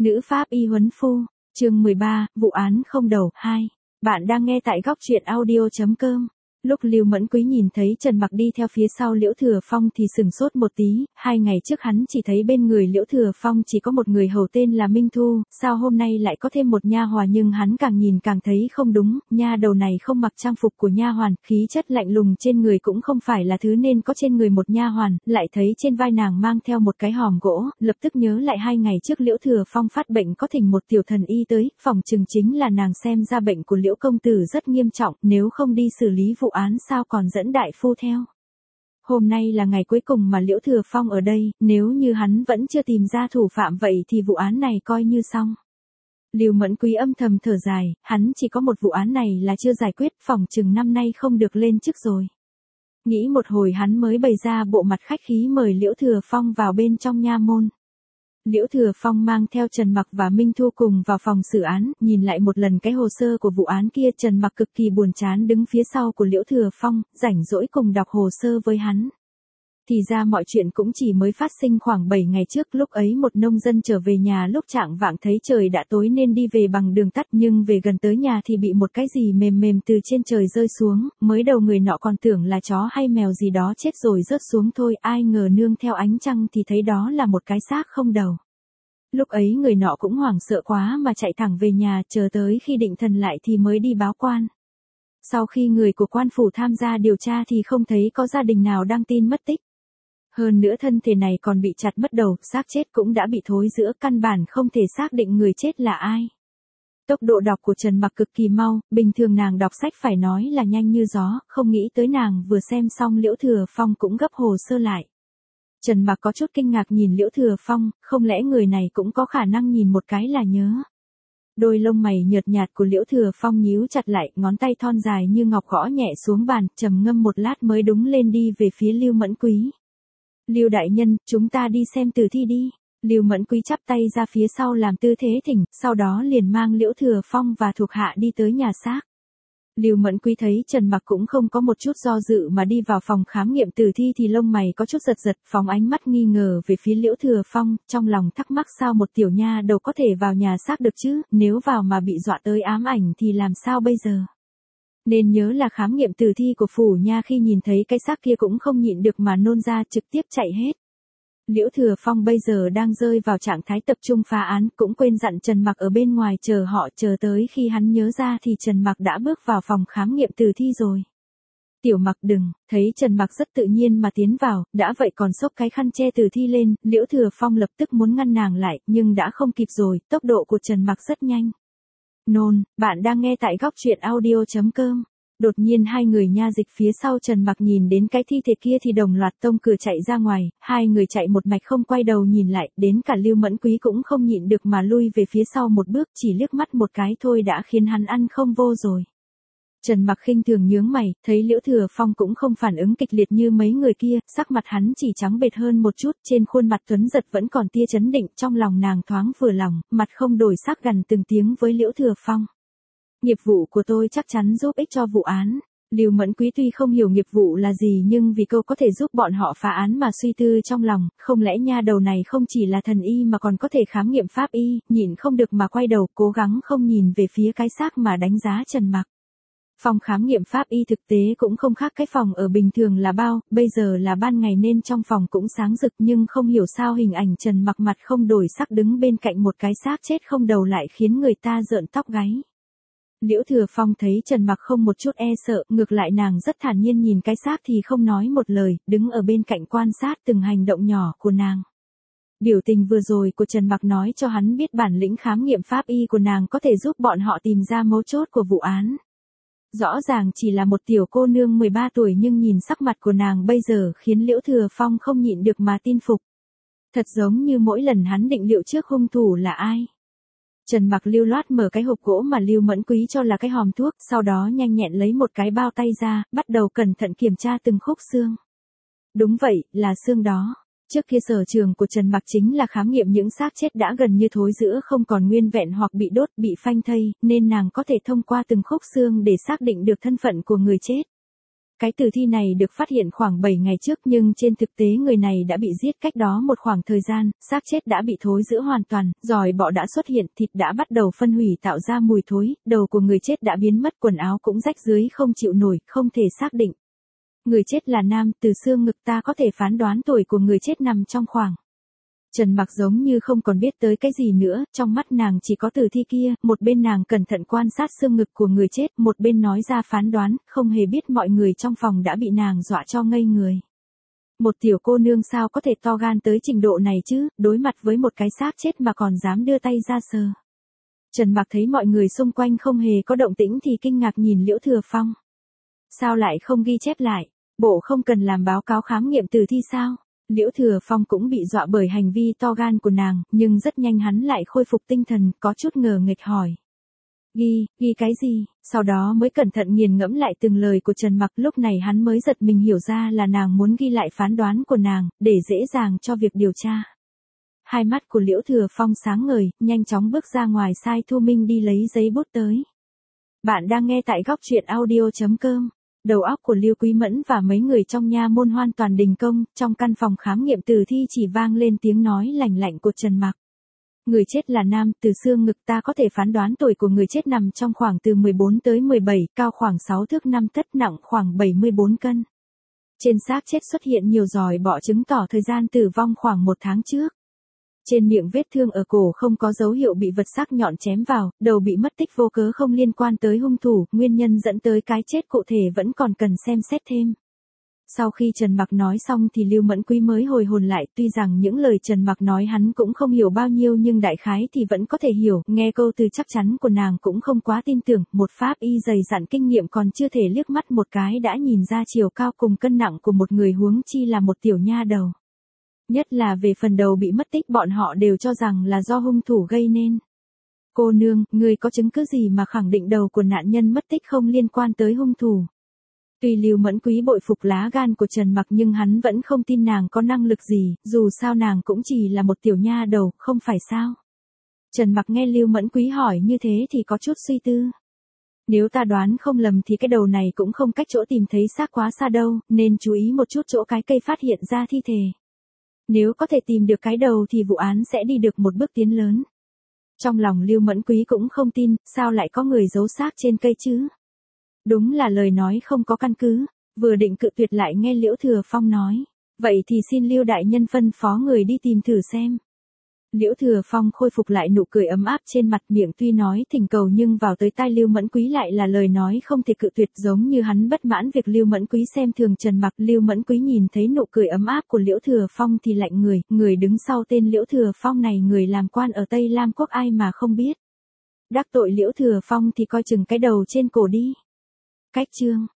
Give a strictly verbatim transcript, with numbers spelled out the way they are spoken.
Nữ pháp y huấn phu, chương mười ba, vụ án không đầu, hai. Bạn đang nghe tại góc truyện audio chấm com. Lúc Lưu Mẫn Quý nhìn thấy Trần Mặc đi theo phía sau Liễu Thừa Phong thì sừng sốt một tí, hai ngày trước hắn chỉ thấy bên người Liễu Thừa Phong chỉ có một người hầu tên là Minh Thu, sao hôm nay lại có thêm một nha hoàn, nhưng hắn càng nhìn càng thấy không đúng, nha đầu này không mặc trang phục của nha hoàn, khí chất lạnh lùng trên người cũng không phải là thứ nên có trên người một nha hoàn, lại thấy trên vai nàng mang theo một cái hòm gỗ, lập tức nhớ lại hai ngày trước Liễu Thừa Phong phát bệnh có thỉnh một tiểu thần y tới, phòng chừng chính là nàng xem ra bệnh của Liễu công tử rất nghiêm trọng, nếu không đi xử lý vụ án sao còn dẫn đại phu theo. Hôm nay là ngày cuối cùng mà Liễu Thừa Phong ở đây, nếu như hắn vẫn chưa tìm ra thủ phạm vậy thì vụ án này coi như xong. Lưu Mẫn Quý âm thầm thở dài, hắn chỉ có một vụ án này là chưa giải quyết, phòng chừng năm nay không được lên chức rồi. Nghĩ một hồi hắn mới bày ra bộ mặt khách khí mời Liễu Thừa Phong vào bên trong nha môn. Liễu Thừa Phong mang theo Trần Mặc và Minh Thu cùng vào phòng xử án, nhìn lại một lần cái hồ sơ của vụ án kia. Trần Mặc cực kỳ buồn chán đứng phía sau của Liễu Thừa Phong, rảnh rỗi cùng đọc hồ sơ với hắn. Thì ra mọi chuyện cũng chỉ mới phát sinh khoảng bảy ngày trước, lúc ấy một nông dân trở về nhà lúc chạng vạng thấy trời đã tối nên đi về bằng đường tắt, nhưng về gần tới nhà thì bị một cái gì mềm mềm từ trên trời rơi xuống, mới đầu người nọ còn tưởng là chó hay mèo gì đó chết rồi rớt xuống thôi, ai ngờ nương theo ánh trăng thì thấy đó là một cái xác không đầu. Lúc ấy người nọ cũng hoảng sợ quá mà chạy thẳng về nhà, chờ tới khi định thần lại thì mới đi báo quan. Sau khi người của quan phủ tham gia điều tra thì không thấy có gia đình nào đăng tin mất tích. Hơn nữa thân thể này còn bị chặt mất đầu, xác chết cũng đã bị thối rữa, căn bản không thể xác định người chết là ai. Tốc độ đọc của Trần Mặc cực kỳ mau, bình thường nàng đọc sách phải nói là nhanh như gió, không nghĩ tới nàng vừa xem xong Liễu Thừa Phong cũng gấp hồ sơ lại. Trần Mặc có chút kinh ngạc nhìn Liễu Thừa Phong, không lẽ người này cũng có khả năng nhìn một cái là nhớ. Đôi lông mày nhợt nhạt của Liễu Thừa Phong nhíu chặt lại, ngón tay thon dài như ngọc gõ nhẹ xuống bàn, trầm ngâm một lát mới đúng lên đi về phía Lưu Mẫn Quý. Lưu đại nhân, chúng ta đi xem tử thi đi. Lưu Mẫn Quý chắp tay ra phía sau làm tư thế thỉnh, sau đó liền mang Liễu Thừa Phong và thuộc hạ đi tới nhà xác. Lưu Mẫn Quý thấy Trần Mặc cũng không có một chút do dự mà đi vào phòng khám nghiệm tử thi thì lông mày có chút giật giật, phóng ánh mắt nghi ngờ về phía Liễu Thừa Phong, trong lòng thắc mắc sao một tiểu nha đầu có thể vào nhà xác được chứ, nếu vào mà bị dọa tới ám ảnh thì làm sao bây giờ. Nên nhớ là khám nghiệm tử thi của phủ nha, khi nhìn thấy cái xác kia cũng không nhịn được mà nôn ra, trực tiếp chạy hết. Liễu Thừa Phong bây giờ đang rơi vào trạng thái tập trung phá án, cũng quên dặn Trần Mặc ở bên ngoài chờ họ, chờ tới khi hắn nhớ ra thì Trần Mặc đã bước vào phòng khám nghiệm tử thi rồi. Tiểu Mặc đừng, thấy Trần Mặc rất tự nhiên mà tiến vào, đã vậy còn xốc cái khăn che tử thi lên, Liễu Thừa Phong lập tức muốn ngăn nàng lại, nhưng đã không kịp rồi, tốc độ của Trần Mặc rất nhanh. Nôn, bạn đang nghe tại góc truyện audio chấm com. Đột nhiên hai người nha dịch phía sau Trần Mặc nhìn đến cái thi thể kia thì đồng loạt tông cửa chạy ra ngoài, hai người chạy một mạch không quay đầu nhìn lại, đến cả Lưu Mẫn Quý cũng không nhịn được mà lui về phía sau một bước, chỉ liếc mắt một cái thôi đã khiến hắn ăn không vô rồi. Trần Mặc khinh thường nhướng mày, thấy Liễu Thừa Phong cũng không phản ứng kịch liệt như mấy người kia, sắc mặt hắn chỉ trắng bệch hơn một chút, trên khuôn mặt tuấn giật vẫn còn tia chấn định, trong lòng nàng thoáng vừa lòng, mặt không đổi sắc gần từng tiếng với Liễu Thừa Phong. Nghiệp vụ của tôi chắc chắn giúp ích cho vụ án. Lưu Mẫn Quý tuy không hiểu nghiệp vụ là gì nhưng vì câu có thể giúp bọn họ phá án mà suy tư trong lòng, không lẽ nha đầu này không chỉ là thần y mà còn có thể khám nghiệm pháp y, nhịn không được mà quay đầu cố gắng không nhìn về phía cái xác mà đánh giá Trần Mặc. Phòng khám nghiệm pháp y thực tế cũng không khác cái phòng ở bình thường là bao, bây giờ là ban ngày nên trong phòng cũng sáng rực, nhưng không hiểu sao hình ảnh Trần Mặc mặt không đổi sắc đứng bên cạnh một cái xác chết không đầu lại khiến người ta rợn tóc gáy. Liễu Thừa Phong thấy Trần Mặc không một chút e sợ, ngược lại nàng rất thản nhiên nhìn cái xác thì không nói một lời, đứng ở bên cạnh quan sát từng hành động nhỏ của nàng. Biểu tình vừa rồi của Trần Mặc nói cho hắn biết bản lĩnh khám nghiệm pháp y của nàng có thể giúp bọn họ tìm ra mấu chốt của vụ án. Rõ ràng chỉ là một tiểu cô nương mười ba tuổi nhưng nhìn sắc mặt của nàng bây giờ khiến Liễu Thừa Phong không nhịn được mà tin phục. Thật giống như mỗi lần hắn định liệu trước hung thủ là ai. Trần Mặc lưu loát mở cái hộp gỗ mà Lưu Mẫn Quý cho là cái hòm thuốc, sau đó nhanh nhẹn lấy một cái bao tay ra, bắt đầu cẩn thận kiểm tra từng khúc xương. Đúng vậy, là xương đó. Trước kia sở trường của Trần Mặc chính là khám nghiệm những xác chết đã gần như thối rữa không còn nguyên vẹn hoặc bị đốt, bị phanh thây, nên nàng có thể thông qua từng khúc xương để xác định được thân phận của người chết. cái tử thi này được phát hiện khoảng bảy ngày trước nhưng trên thực tế người này đã bị giết cách đó một khoảng thời gian, xác chết đã bị thối rữa hoàn toàn, giòi bọ đã xuất hiện, thịt đã bắt đầu phân hủy tạo ra mùi thối, đầu của người chết đã biến mất, quần áo cũng rách rưới không chịu nổi, không thể xác định. Người chết là nam, từ xương ngực ta có thể phán đoán tuổi của người chết nằm trong khoảng. Trần Mặc giống như không còn biết tới cái gì nữa, trong mắt nàng chỉ có tử thi kia, một bên nàng cẩn thận quan sát xương ngực của người chết, một bên nói ra phán đoán, không hề biết mọi người trong phòng đã bị nàng dọa cho ngây người. Một tiểu cô nương sao có thể to gan tới trình độ này chứ, đối mặt với một cái xác chết mà còn dám đưa tay ra sờ. Trần Mặc thấy mọi người xung quanh không hề có động tĩnh thì kinh ngạc nhìn Liễu Thừa Phong. Sao lại không ghi chép lại, bộ không cần làm báo cáo khám nghiệm tử thi sao? Liễu Thừa Phong cũng bị dọa bởi hành vi to gan của nàng, nhưng rất nhanh hắn lại khôi phục tinh thần, có chút ngờ nghệch hỏi. Ghi, ghi cái gì? Sau đó mới cẩn thận nghiền ngẫm lại từng lời của Trần Mặc, lúc này hắn mới giật mình hiểu ra là nàng muốn ghi lại phán đoán của nàng, để dễ dàng cho việc điều tra. Hai mắt của Liễu Thừa Phong sáng ngời, nhanh chóng bước ra ngoài sai Thu Minh đi lấy giấy bút tới. Bạn đang nghe tại góc truyện audio chấm com. Đầu óc của Lưu Quý Mẫn và mấy người trong nha môn hoàn toàn đình công, trong căn phòng khám nghiệm tử thi chỉ vang lên tiếng nói lành lạnh của Trần Mặc. Người chết là nam, từ xương ngực ta có thể phán đoán tuổi của người chết nằm trong khoảng từ mười bốn tới mười bảy, cao khoảng sáu thước năm tấc, nặng khoảng bảy mươi bốn cân. Trên xác chết xuất hiện nhiều giòi bọ chứng tỏ thời gian tử vong khoảng một tháng trước. Trên miệng vết thương ở cổ không có dấu hiệu bị vật sắc nhọn chém vào, đầu bị mất tích vô cớ không liên quan tới hung thủ, nguyên nhân dẫn tới cái chết cụ thể vẫn còn cần xem xét thêm. Sau khi Trần Mặc nói xong thì Lưu Mẫn Quý mới hồi hồn lại, tuy rằng những lời Trần Mặc nói hắn cũng không hiểu bao nhiêu nhưng đại khái thì vẫn có thể hiểu, nghe câu từ chắc chắn của nàng cũng không quá tin tưởng, một pháp y dày dặn kinh nghiệm còn chưa thể liếc mắt một cái đã nhìn ra chiều cao cùng cân nặng của một người, huống chi là một tiểu nha đầu. Nhất là về phần đầu bị mất tích bọn họ đều cho rằng là do hung thủ gây nên. Cô nương, ngươi có chứng cứ gì mà khẳng định đầu của nạn nhân mất tích không liên quan tới hung thủ? Tuy Lưu Mẫn Quý bội phục lá gan của Trần Mặc nhưng hắn vẫn không tin nàng có năng lực gì, dù sao nàng cũng chỉ là một tiểu nha đầu, không phải sao? Trần Mặc nghe Lưu Mẫn Quý hỏi như thế thì có chút suy tư. Nếu ta đoán không lầm thì cái đầu này cũng không cách chỗ tìm thấy xác quá xa đâu, nên chú ý một chút chỗ cái cây phát hiện ra thi thể. Nếu có thể tìm được cái đầu thì vụ án sẽ đi được một bước tiến lớn. Trong lòng Lưu Mẫn Quý cũng không tin, sao lại có người giấu xác trên cây chứ? Đúng là lời nói không có căn cứ, vừa định cự tuyệt lại nghe Liễu Thừa Phong nói. Vậy thì xin Lưu đại nhân phân phó người đi tìm thử xem. Liễu Thừa Phong khôi phục lại nụ cười ấm áp trên mặt, miệng tuy nói thỉnh cầu nhưng vào tới tai Lưu Mẫn Quý lại là lời nói không thể cự tuyệt, giống như hắn bất mãn việc Lưu Mẫn Quý xem thường Trần Mặc. Lưu Mẫn Quý nhìn thấy nụ cười ấm áp của Liễu Thừa Phong thì lạnh người, người đứng sau tên Liễu Thừa Phong này người làm quan ở Tây Lam Quốc ai mà không biết. Đắc tội Liễu Thừa Phong thì coi chừng cái đầu trên cổ đi. Cách chương